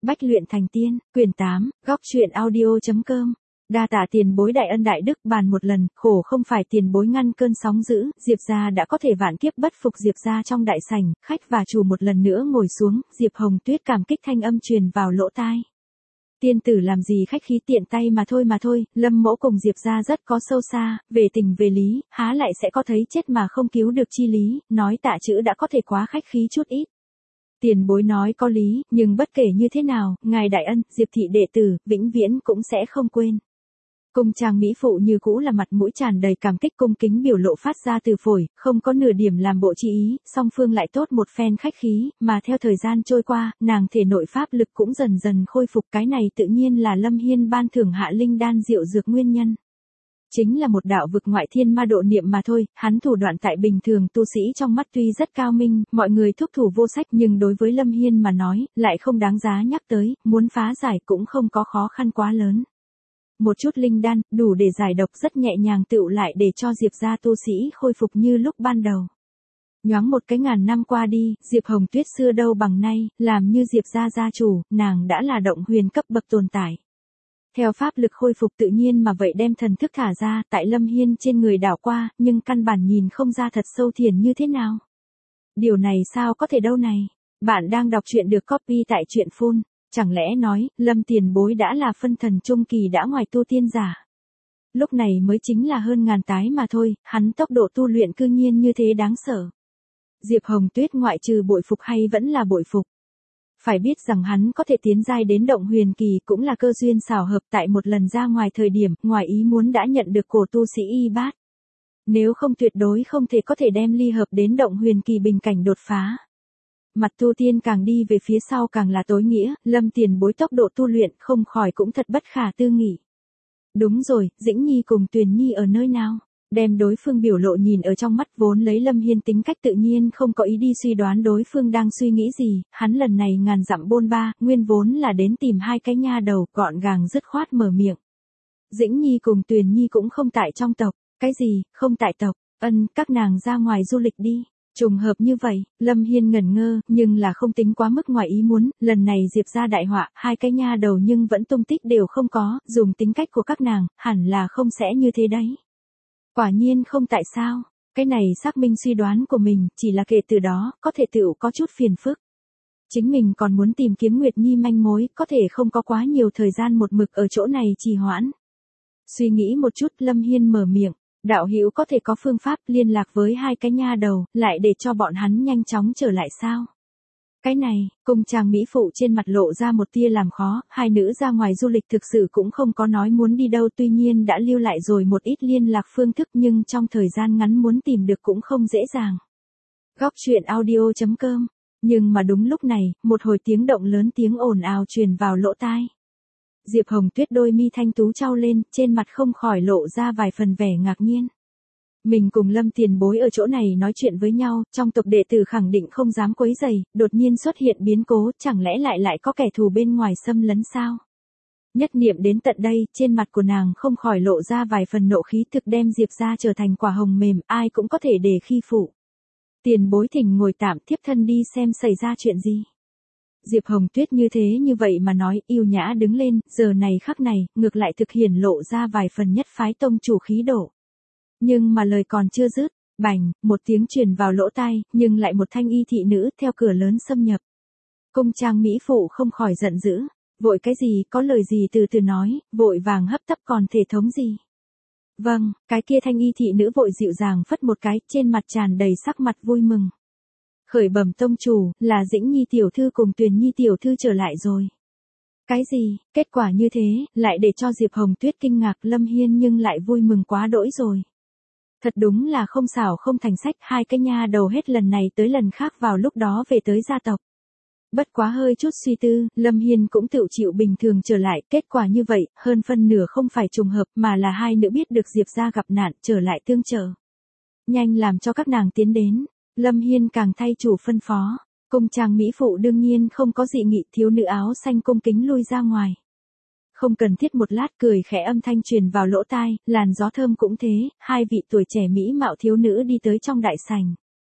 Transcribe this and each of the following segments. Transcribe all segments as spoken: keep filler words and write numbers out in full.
Bách luyện thành tiên, quyển tám, góc truyện audio.com. Đa tạ tiền bối đại ân đại đức bàn một lần, khổ không phải tiền bối ngăn cơn sóng dữ, Diệp gia đã có thể vạn kiếp bất phục. Diệp gia trong đại sảnh, khách và chủ một lần nữa ngồi xuống, Diệp Hồng Tuyết cảm kích thanh âm truyền vào lỗ tai. Tiên tử làm gì khách khí, tiện tay mà thôi mà thôi, Lâm mẫu cùng Diệp gia rất có sâu xa, về tình về lý, há lại sẽ có thấy chết mà không cứu được chi lý, nói tạ chữ đã có thể quá khách khí chút ít. Tiền bối nói có lý, nhưng bất kể như thế nào, ngài đại ân, Diệp thị đệ tử, vĩnh viễn cũng sẽ không quên. Cung trang mỹ phụ như cũ là mặt mũi tràn đầy cảm kích, cung kính biểu lộ phát ra từ phổi, không có nửa điểm làm bộ chi ý, song phương lại tốt một phen khách khí, mà theo thời gian trôi qua, nàng thể nội pháp lực cũng dần dần khôi phục. Cái này tự nhiên là Lâm Hiên ban thưởng hạ linh đan diệu dược nguyên nhân. Chính là một đạo vực ngoại thiên ma độ niệm mà thôi, hắn thủ đoạn tại bình thường tu sĩ trong mắt tuy rất cao minh, mọi người thúc thủ vô sách, nhưng đối với Lâm Hiên mà nói, lại không đáng giá nhắc tới, muốn phá giải cũng không có khó khăn quá lớn. Một chút linh đan, đủ để giải độc, rất nhẹ nhàng tựu lại để cho Diệp gia tu sĩ khôi phục như lúc ban đầu. Nhoáng một cái ngàn năm qua đi, Diệp Hồng Tuyết xưa đâu bằng nay, làm như Diệp gia gia chủ, nàng đã là động huyền cấp bậc tồn tại. Theo pháp lực khôi phục tự nhiên mà vậy đem thần thức thả ra, tại Lâm Hiên trên người đảo qua, nhưng căn bản nhìn không ra thật sâu thiền như thế nào. Điều này sao có thể đâu này? Bạn đang đọc truyện được copy tại truyện phun. Chẳng lẽ nói, Lâm tiền bối đã là phân thần trung kỳ đã ngoài tu tiên giả? Lúc này mới chính là hơn ngàn tái mà thôi, hắn tốc độ tu luyện cư nhiên như thế đáng sợ. Diệp Hồng Tuyết ngoại trừ bội phục hay vẫn là bội phục. Phải biết rằng hắn có thể tiến giai đến động huyền kỳ cũng là cơ duyên xảo hợp, tại một lần ra ngoài thời điểm, ngoài ý muốn đã nhận được cổ tu sĩ y bát. Nếu không tuyệt đối không thể có thể đem ly hợp đến động huyền kỳ bình cảnh đột phá. Mặt tu tiên càng đi về phía sau càng là tối nghĩa, Lâm tiền bối tốc độ tu luyện không khỏi cũng thật bất khả tư nghị. Đúng rồi, Dĩnh Nhi cùng Tuyền Nhi ở nơi nào? Đem đối phương biểu lộ nhìn ở trong mắt, vốn lấy Lâm Hiên tính cách tự nhiên không có ý đi suy đoán đối phương đang suy nghĩ gì, hắn lần này ngàn dặm bôn ba, nguyên vốn là đến tìm hai cái nha đầu, gọn gàng dứt khoát mở miệng. Dĩnh Nhi cùng Tuyền Nhi cũng không tại trong tộc. Cái gì, không tại tộc? Ân, các nàng ra ngoài du lịch đi. Trùng hợp như vậy, Lâm Hiên ngẩn ngơ, nhưng là không tính quá mức ngoài ý muốn, lần này Diệp gia đại họa, hai cái nha đầu nhưng vẫn tung tích đều không có, dùng tính cách của các nàng, hẳn là không sẽ như thế đấy. Quả nhiên không tại sao, cái này xác minh suy đoán của mình, chỉ là kể từ đó, có thể tựu có chút phiền phức. Chính mình còn muốn tìm kiếm Nguyệt Nhi manh mối, có thể không có quá nhiều thời gian một mực ở chỗ này trì hoãn. Suy nghĩ một chút, Lâm Hiên mở miệng. Đạo hữu có thể có phương pháp liên lạc với hai cái nha đầu, lại để cho bọn hắn nhanh chóng trở lại sao? Cái này, cung trang mỹ phụ trên mặt lộ ra một tia làm khó, hai nữ ra ngoài du lịch thực sự cũng không có nói muốn đi đâu, tuy nhiên đã lưu lại rồi một ít liên lạc phương thức, nhưng trong thời gian ngắn muốn tìm được cũng không dễ dàng. Góc truyện audio.com. Nhưng mà đúng lúc này, một hồi tiếng động lớn, tiếng ồn ào truyền vào lỗ tai. Diệp Hồng Tuyết đôi mi thanh tú trao lên, trên mặt không khỏi lộ ra vài phần vẻ ngạc nhiên. Mình cùng Lâm tiền bối ở chỗ này nói chuyện với nhau, trong tộc đệ tử khẳng định không dám quấy rầy, đột nhiên xuất hiện biến cố, chẳng lẽ lại lại có kẻ thù bên ngoài xâm lấn sao? Nhất niệm đến tận đây, trên mặt của nàng không khỏi lộ ra vài phần nộ khí, thực đem Diệp gia trở thành quả hồng mềm, ai cũng có thể để khi phụ. Tiền bối thỉnh ngồi tạm, thiếp thân đi xem xảy ra chuyện gì. Diệp Hồng Tuyết như thế như vậy mà nói, yêu nhã đứng lên, giờ này khắc này, ngược lại thực hiển lộ ra vài phần nhất phái tông chủ khí độ. Nhưng mà lời còn chưa dứt, bành, một tiếng truyền vào lỗ tai, nhưng lại một thanh y thị nữ theo cửa lớn xâm nhập. Cung trang mỹ phụ không khỏi giận dữ, vội cái gì, có lời gì từ từ nói, vội vàng hấp tấp còn thể thống gì. Vâng, cái kia thanh y thị nữ vội dịu dàng phất một cái, trên mặt tràn đầy sắc mặt vui mừng. Khởi bẩm tông chủ, là Dĩnh Nhi tiểu thư cùng Tuyền Nhi tiểu thư trở lại rồi. Cái gì, kết quả như thế, lại để cho Diệp Hồng Tuyết kinh ngạc, Lâm Hiên nhưng lại vui mừng quá đỗi rồi. Thật đúng là không xảo không thành sách, hai cái nha đầu hết lần này tới lần khác vào lúc đó về tới gia tộc. Bất quá hơi chút suy tư, Lâm Hiên cũng tự chịu bình thường trở lại, kết quả như vậy, hơn phân nửa không phải trùng hợp mà là hai nữ biết được Diệp gia gặp nạn, trở lại tương trợ. Nhanh làm cho các nàng tiến đến. Lâm Hiên càng thay chủ phân phó, cung trang mỹ phụ đương nhiên không có dị nghị, thiếu nữ áo xanh cung kính lui ra ngoài. Không cần thiết một lát, cười khẽ âm thanh truyền vào lỗ tai, làn gió thơm cũng thế, hai vị tuổi trẻ mỹ mạo thiếu nữ đi tới trong đại sảnh.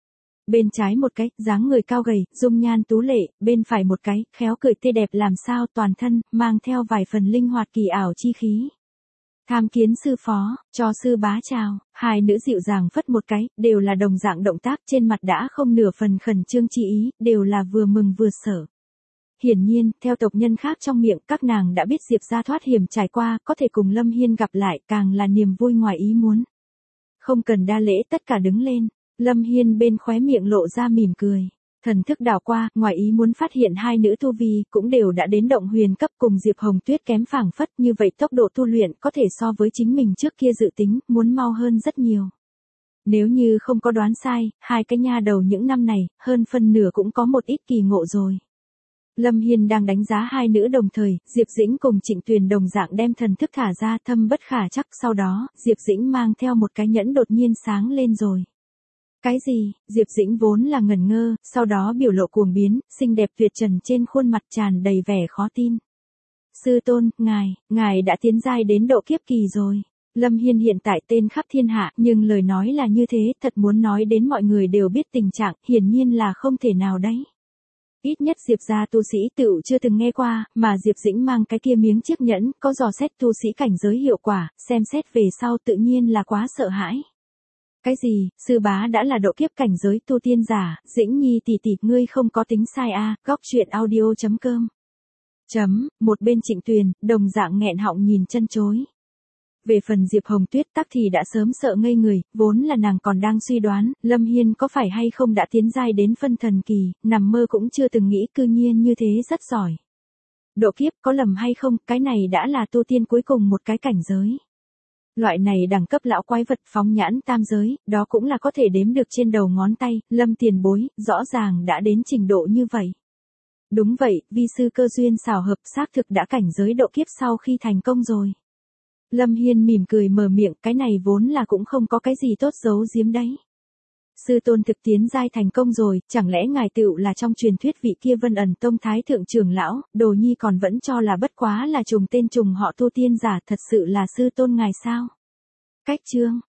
Bên trái một cái, dáng người cao gầy, dung nhan tú lệ, bên phải một cái, khéo cười tươi đẹp làm sao toàn thân, mang theo vài phần linh hoạt kỳ ảo chi khí. Tham kiến sư phó, cho sư bá chào, hai nữ dịu dàng phất một cái, đều là đồng dạng động tác trên mặt đã không nửa phần khẩn trương chi ý, đều là vừa mừng vừa sợ. Hiển nhiên, theo tộc nhân khác trong miệng, các nàng đã biết Diệp gia thoát hiểm trải qua, có thể cùng Lâm Hiên gặp lại, càng là niềm vui ngoài ý muốn. Không cần đa lễ, tất cả đứng lên. Lâm Hiên bên khóe miệng lộ ra mỉm cười. Thần thức đảo qua, ngoài ý muốn phát hiện hai nữ tu vi, cũng đều đã đến động huyền cấp cùng Diệp Hồng Tuyết kém phảng phất, như vậy tốc độ tu luyện có thể so với chính mình trước kia dự tính, muốn mau hơn rất nhiều. Nếu như không có đoán sai, hai cái nha đầu những năm này, hơn phân nửa cũng có một ít kỳ ngộ rồi. Lâm Hiên đang đánh giá hai nữ đồng thời, Diệp Dĩnh cùng Trịnh Tuyền đồng dạng đem thần thức thả ra thâm bất khả chắc, sau đó, Diệp Dĩnh mang theo một cái nhẫn đột nhiên sáng lên rồi. Cái gì? Diệp Dĩnh vốn là ngẩn ngơ, sau đó biểu lộ cuồng biến, xinh đẹp tuyệt trần trên khuôn mặt tràn đầy vẻ khó tin. Sư tôn, ngài, ngài đã tiến giai đến độ kiếp kỳ rồi. Lâm Hiên hiện tại tên khắp thiên hạ, nhưng lời nói là như thế, thật muốn nói đến mọi người đều biết tình trạng, hiển nhiên là không thể nào đấy. Ít nhất Diệp gia tu sĩ tựu chưa từng nghe qua, mà Diệp Dĩnh mang cái kia miếng chiếc nhẫn, có dò xét tu sĩ cảnh giới hiệu quả, xem xét về sau tự nhiên là quá sợ hãi. Cái gì, sư bá đã là độ kiếp cảnh giới tu tiên giả, Dĩnh Nhi tỷ tỷ, ngươi không có tính sai a, à, góc truyện audio chấm com. Chấm, một bên Trịnh Tuyền, đồng dạng nghẹn họng nhìn chân chối. Về phần Diệp Hồng Tuyết tắc thì đã sớm sợ ngây người, vốn là nàng còn đang suy đoán, Lâm Hiên có phải hay không đã tiến giai đến phân thần kỳ, nằm mơ cũng chưa từng nghĩ cư nhiên như thế rất giỏi. Độ kiếp có lầm hay không, cái này đã là tu tiên cuối cùng một cái cảnh giới. Loại này đẳng cấp lão quái vật phóng nhãn tam giới, đó cũng là có thể đếm được trên đầu ngón tay, Lâm tiền bối, rõ ràng đã đến trình độ như vậy. Đúng vậy, vi sư cơ duyên xảo hợp xác thực đã cảnh giới độ kiếp sau khi thành công rồi. Lâm Hiên mỉm cười mở miệng, cái này vốn là cũng không có cái gì tốt giấu giếm đấy. Sư tôn thực tiến giai thành công rồi, chẳng lẽ ngài tựu là trong truyền thuyết vị kia Vân Ẩn Tông Thái Thượng trưởng lão, Đồ Nhi còn vẫn cho là bất quá là trùng tên trùng họ tu tiên giả, thật sự là sư tôn ngài sao? Cách chương,